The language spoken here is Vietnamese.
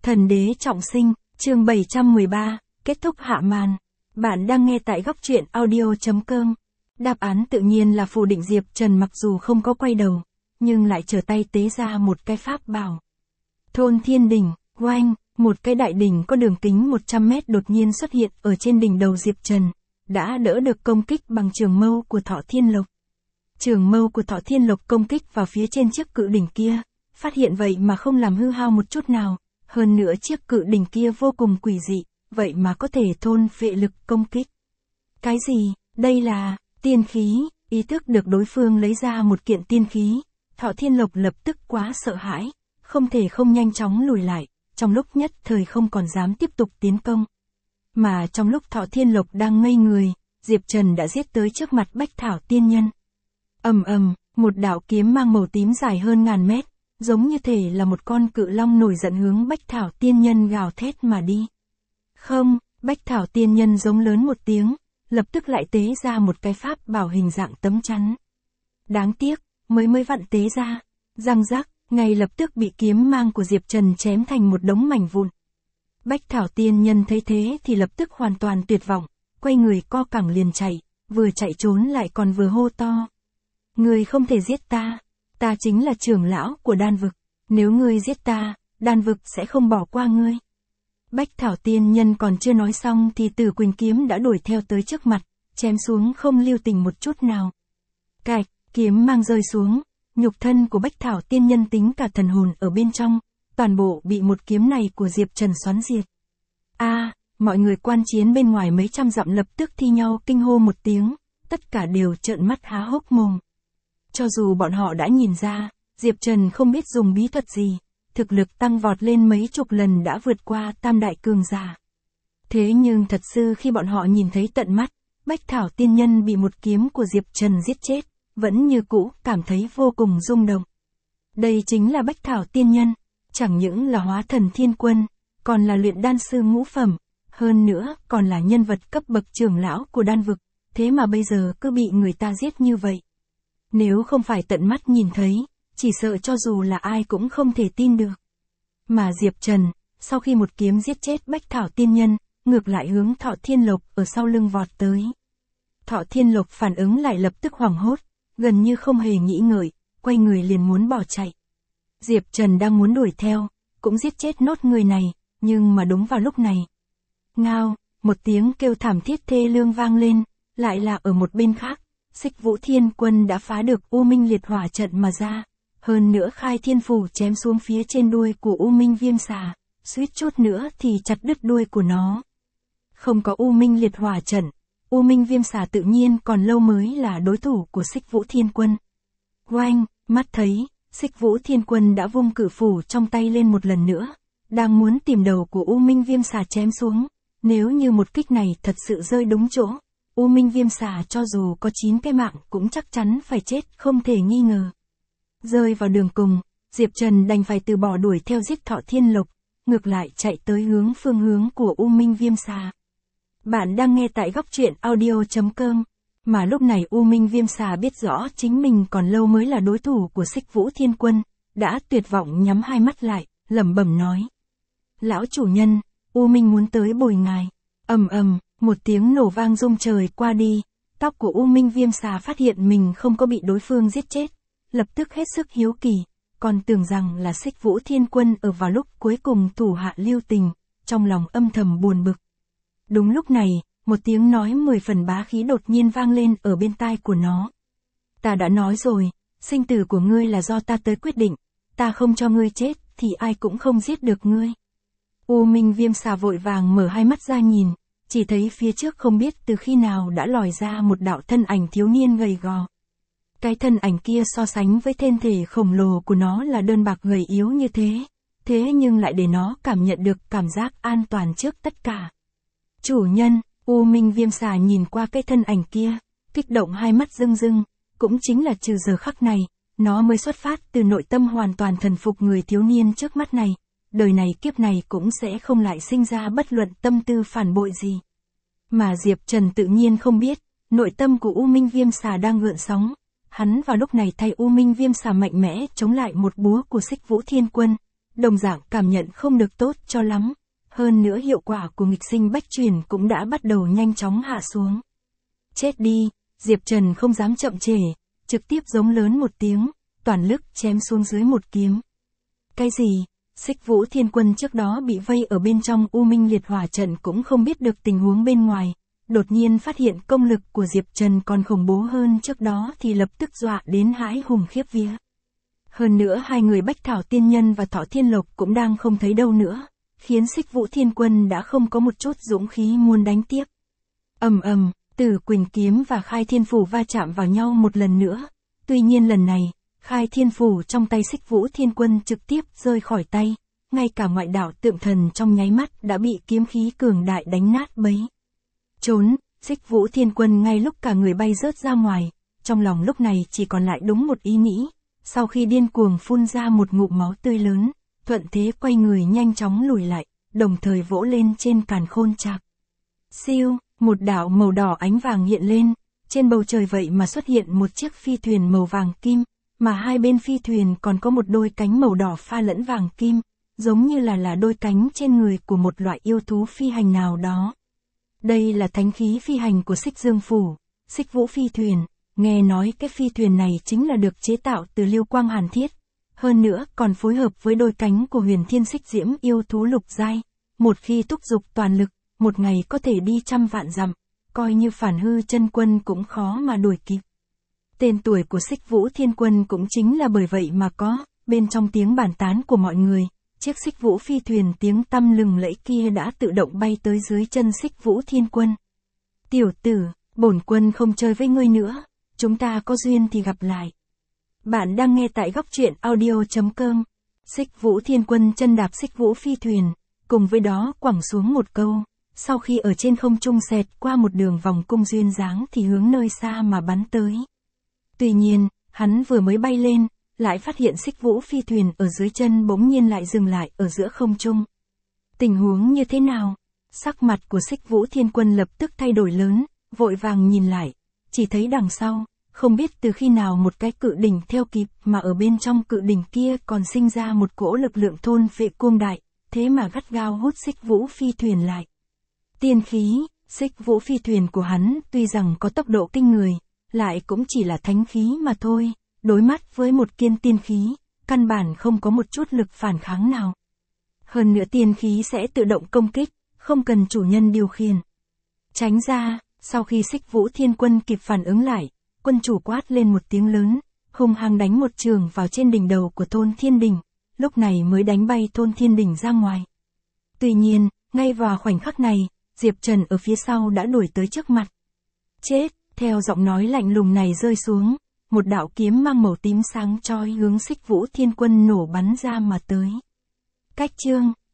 Thần đế trọng sinh, chương 713, kết thúc hạ màn. Bạn đang nghe tại góc truyện audio.com. Đáp án tự nhiên là phủ định Diệp Trần mặc dù không có quay đầu, nhưng lại trở tay tế ra một cái pháp bảo. Thôn thiên đỉnh, oanh, một cái đại đỉnh có đường kính 100 mét đột nhiên xuất hiện ở trên đỉnh đầu Diệp Trần, đã đỡ được công kích bằng trường mâu của Thọ Thiên Lộc. Trường mâu của Thọ Thiên Lộc công kích vào phía trên chiếc cự đỉnh kia, phát hiện vậy mà không làm hư hao một chút nào, hơn nữa chiếc cự đỉnh kia vô cùng quỷ dị, vậy mà có thể thôn phệ lực công kích. Cái gì, đây là tiên khí, ý thức được đối phương lấy ra một kiện tiên khí, Thọ Thiên Lộc lập tức quá sợ hãi, không thể không nhanh chóng lùi lại, trong lúc nhất thời không còn dám tiếp tục tiến công. Mà trong lúc Thọ Thiên Lộc đang ngây người, Diệp Trần đã giết tới trước mặt Bách Thảo Tiên Nhân. Ầm ầm, một đạo kiếm mang màu tím dài hơn ngàn mét, giống như thể là một con cự long nổi giận hướng Bách Thảo Tiên Nhân gào thét mà đi. Không, Bách Thảo Tiên Nhân giống lớn một tiếng, lập tức lại tế ra một cái pháp bảo hình dạng tấm chắn. Đáng tiếc, mới vặn tế ra, răng rắc, ngay lập tức bị kiếm mang của Diệp Trần chém thành một đống mảnh vụn. Bách Thảo Tiên Nhân thấy thế thì lập tức hoàn toàn tuyệt vọng, quay người co cẳng liền chạy, vừa chạy trốn lại còn vừa hô to. Ngươi không thể giết ta, ta chính là trưởng lão của đan vực, nếu ngươi giết ta, đan vực sẽ không bỏ qua ngươi. Bách Thảo Tiên Nhân còn chưa nói xong thì Tử Quỳnh kiếm đã đuổi theo tới trước mặt, chém xuống không lưu tình một chút nào. Cạch, kiếm mang rơi xuống, nhục thân của Bách Thảo Tiên Nhân tính cả thần hồn ở bên trong, toàn bộ bị một kiếm này của Diệp Trần xoắn diệt. Mọi người quan chiến bên ngoài mấy trăm dặm lập tức thi nhau kinh hô một tiếng, tất cả đều trợn mắt há hốc mồm. Cho dù bọn họ đã nhìn ra, Diệp Trần không biết dùng bí thuật gì, thực lực tăng vọt lên mấy chục lần đã vượt qua tam đại cường giả. Thế nhưng thật sự khi bọn họ nhìn thấy tận mắt, Bách Thảo Tiên Nhân bị một kiếm của Diệp Trần giết chết, vẫn như cũ cảm thấy vô cùng rung động. Đây chính là Bách Thảo Tiên Nhân, chẳng những là hóa thần thiên quân, còn là luyện đan sư ngũ phẩm, hơn nữa còn là nhân vật cấp bậc trưởng lão của đan vực, thế mà bây giờ cứ bị người ta giết như vậy. Nếu không phải tận mắt nhìn thấy, chỉ sợ cho dù là ai cũng không thể tin được. Mà Diệp Trần, sau khi một kiếm giết chết Bách Thảo Tiên Nhân, ngược lại hướng Thọ Thiên Lộc ở sau lưng vọt tới. Thọ Thiên Lộc phản ứng lại lập tức hoảng hốt, gần như không hề nghĩ ngợi, quay người liền muốn bỏ chạy. Diệp Trần đang muốn đuổi theo, cũng giết chết nốt người này, nhưng mà đúng vào lúc này. Ngao, một tiếng kêu thảm thiết thê lương vang lên, lại là ở một bên khác, Xích Vũ Thiên Quân đã phá được U Minh Liệt Hỏa trận mà ra, hơn nữa khai thiên phù chém xuống phía trên đuôi của U Minh Viêm Xà, suýt chút nữa thì chặt đứt đuôi của nó. Không có U Minh Liệt Hỏa trận, U Minh Viêm Xà tự nhiên còn lâu mới là đối thủ của Xích Vũ Thiên Quân. Oanh, mắt thấy, Xích Vũ Thiên Quân đã vung cự phủ trong tay lên một lần nữa, đang muốn tìm đầu của U Minh Viêm Xà chém xuống, nếu như một kích này thật sự rơi đúng chỗ, U Minh Viêm Xà cho dù có 9 cái mạng cũng chắc chắn phải chết không thể nghi ngờ. Rơi vào đường cùng, Diệp Trần đành phải từ bỏ đuổi theo giết Thọ Thiên Lộc, ngược lại chạy tới phương hướng của U Minh Viêm Xà. Bạn đang nghe tại góc truyện audio.com, mà lúc này U Minh Viêm Xà biết rõ chính mình còn lâu mới là đối thủ của Xích Vũ Thiên Quân, đã tuyệt vọng nhắm hai mắt lại, lẩm bẩm nói. Lão chủ nhân, U Minh muốn tới bồi ngài. Ầm ầm, một tiếng nổ vang rung trời qua đi, tóc của U Minh Viêm Xà phát hiện mình không có bị đối phương giết chết, lập tức hết sức hiếu kỳ, còn tưởng rằng là Xích Vũ Thiên Quân ở vào lúc cuối cùng thủ hạ lưu tình, trong lòng âm thầm buồn bực. Đúng lúc này, một tiếng nói 10 phần bá khí đột nhiên vang lên ở bên tai của nó. Ta đã nói rồi, sinh tử của ngươi là do ta tới quyết định, ta không cho ngươi chết thì ai cũng không giết được ngươi. U Minh Viêm Xà vội vàng mở hai mắt ra nhìn, chỉ thấy phía trước không biết từ khi nào đã lòi ra một đạo thân ảnh thiếu niên gầy gò. Cái thân ảnh kia so sánh với thân thể khổng lồ của nó là đơn bạc gầy yếu như thế nhưng lại để nó cảm nhận được cảm giác an toàn trước tất cả. Chủ nhân, U Minh Viêm Xà nhìn qua cái thân ảnh kia, kích động hai mắt rưng rưng, cũng chính là trừ giờ khắc này, nó mới xuất phát từ nội tâm hoàn toàn thần phục người thiếu niên trước mắt này, đời này kiếp này cũng sẽ không lại sinh ra bất luận tâm tư phản bội gì. Mà Diệp Trần tự nhiên không biết, nội tâm của U Minh Viêm Xà đang gợn sóng, hắn vào lúc này thay U Minh Viêm Xà mạnh mẽ chống lại một búa của Xích Vũ Thiên Quân, đồng dạng cảm nhận không được tốt cho lắm. Hơn nữa hiệu quả của nghịch sinh bách truyền cũng đã bắt đầu nhanh chóng hạ xuống. Chết đi, Diệp Trần không dám chậm trễ, trực tiếp giống lớn một tiếng, toàn lực chém xuống dưới một kiếm. Cái gì? Xích Vũ Thiên Quân trước đó bị vây ở bên trong U Minh Liệt Hỏa trận cũng không biết được tình huống bên ngoài, đột nhiên phát hiện công lực của Diệp Trần còn khủng bố hơn trước đó thì lập tức dọa đến hãi hùng khiếp vía. Hơn nữa hai người Bách Thảo Tiên Nhân và Thọ Thiên Lộc cũng đang không thấy đâu nữa, khiến Xích Vũ Thiên Quân đã không có một chút dũng khí muốn đánh tiếp. Ầm ầm, Tử Quỳnh kiếm và Khai Thiên Phủ va chạm vào nhau một lần nữa. Tuy nhiên lần này, Khai Thiên Phủ trong tay Xích Vũ Thiên Quân trực tiếp rơi khỏi tay, ngay cả ngoại đạo tượng thần trong nháy mắt đã bị kiếm khí cường đại đánh nát bấy. Trốn, Xích Vũ Thiên Quân ngay lúc cả người bay rớt ra ngoài, trong lòng lúc này chỉ còn lại đúng một ý nghĩ, sau khi điên cuồng phun ra một ngụm máu tươi lớn, thuận thế quay người nhanh chóng lùi lại, đồng thời vỗ lên trên càn khôn trạc. Siêu, một đạo màu đỏ ánh vàng hiện lên, trên bầu trời vậy mà xuất hiện một chiếc phi thuyền màu vàng kim, mà hai bên phi thuyền còn có một đôi cánh màu đỏ pha lẫn vàng kim, giống như là đôi cánh trên người của một loại yêu thú phi hành nào đó. Đây là thánh khí phi hành của Xích Dương Phủ, Xích Vũ Phi Thuyền, nghe nói cái phi thuyền này chính là được chế tạo từ Liêu Quang Hàn Thiết, hơn nữa còn phối hợp với đôi cánh của Huyền Thiên Xích Diễm yêu thú lục giai, một khi thúc dục toàn lực, một ngày có thể đi trăm vạn dặm, coi như Phản Hư Chân Quân cũng khó mà đuổi kịp. Tên tuổi của Xích Vũ Thiên Quân cũng chính là bởi vậy mà có, bên trong tiếng bàn tán của mọi người, chiếc Xích Vũ Phi Thuyền tiếng tăm lừng lẫy kia đã tự động bay tới dưới chân Xích Vũ Thiên Quân. Tiểu tử, bổn quân không chơi với ngươi nữa, chúng ta có duyên thì gặp lại. Bạn đang nghe tại góc truyện audio.com. Xích Vũ Thiên Quân chân đạp Xích Vũ Phi Thuyền, cùng với đó quẳng xuống một câu, sau khi ở trên không trung xẹt qua một đường vòng cung duyên dáng thì hướng nơi xa mà bắn tới. Tuy nhiên, hắn vừa mới bay lên, lại phát hiện Xích Vũ Phi Thuyền ở dưới chân bỗng nhiên lại dừng lại ở giữa không trung. Tình huống như thế nào? Sắc mặt của Xích Vũ Thiên Quân lập tức thay đổi lớn, vội vàng nhìn lại, chỉ thấy đằng sau, không biết từ khi nào một cái cự đỉnh theo kịp mà ở bên trong cự đỉnh kia còn sinh ra một cỗ lực lượng thôn phệ cuồng đại, thế mà gắt gao hút Xích Vũ Phi Thuyền lại. Tiên khí, Xích Vũ Phi Thuyền của hắn tuy rằng có tốc độ kinh người, lại cũng chỉ là thánh khí mà thôi, đối mắt với một kiên tiên khí, căn bản không có một chút lực phản kháng nào. Hơn nữa tiên khí sẽ tự động công kích, không cần chủ nhân điều khiển. Tránh ra, sau khi Xích Vũ Thiên Quân kịp phản ứng lại, quân chủ quát lên một tiếng lớn, hung hăng đánh một trường vào trên đỉnh đầu của Thôn Thiên Đỉnh, lúc này mới đánh bay Thôn Thiên Đỉnh ra ngoài. Tuy nhiên, ngay vào khoảnh khắc này, Diệp Trần ở phía sau đã đuổi tới trước mặt. Chết, theo giọng nói lạnh lùng này rơi xuống, một đạo kiếm mang màu tím sáng chói hướng Xích Vũ Thiên Quân nổ bắn ra mà tới. Cách chương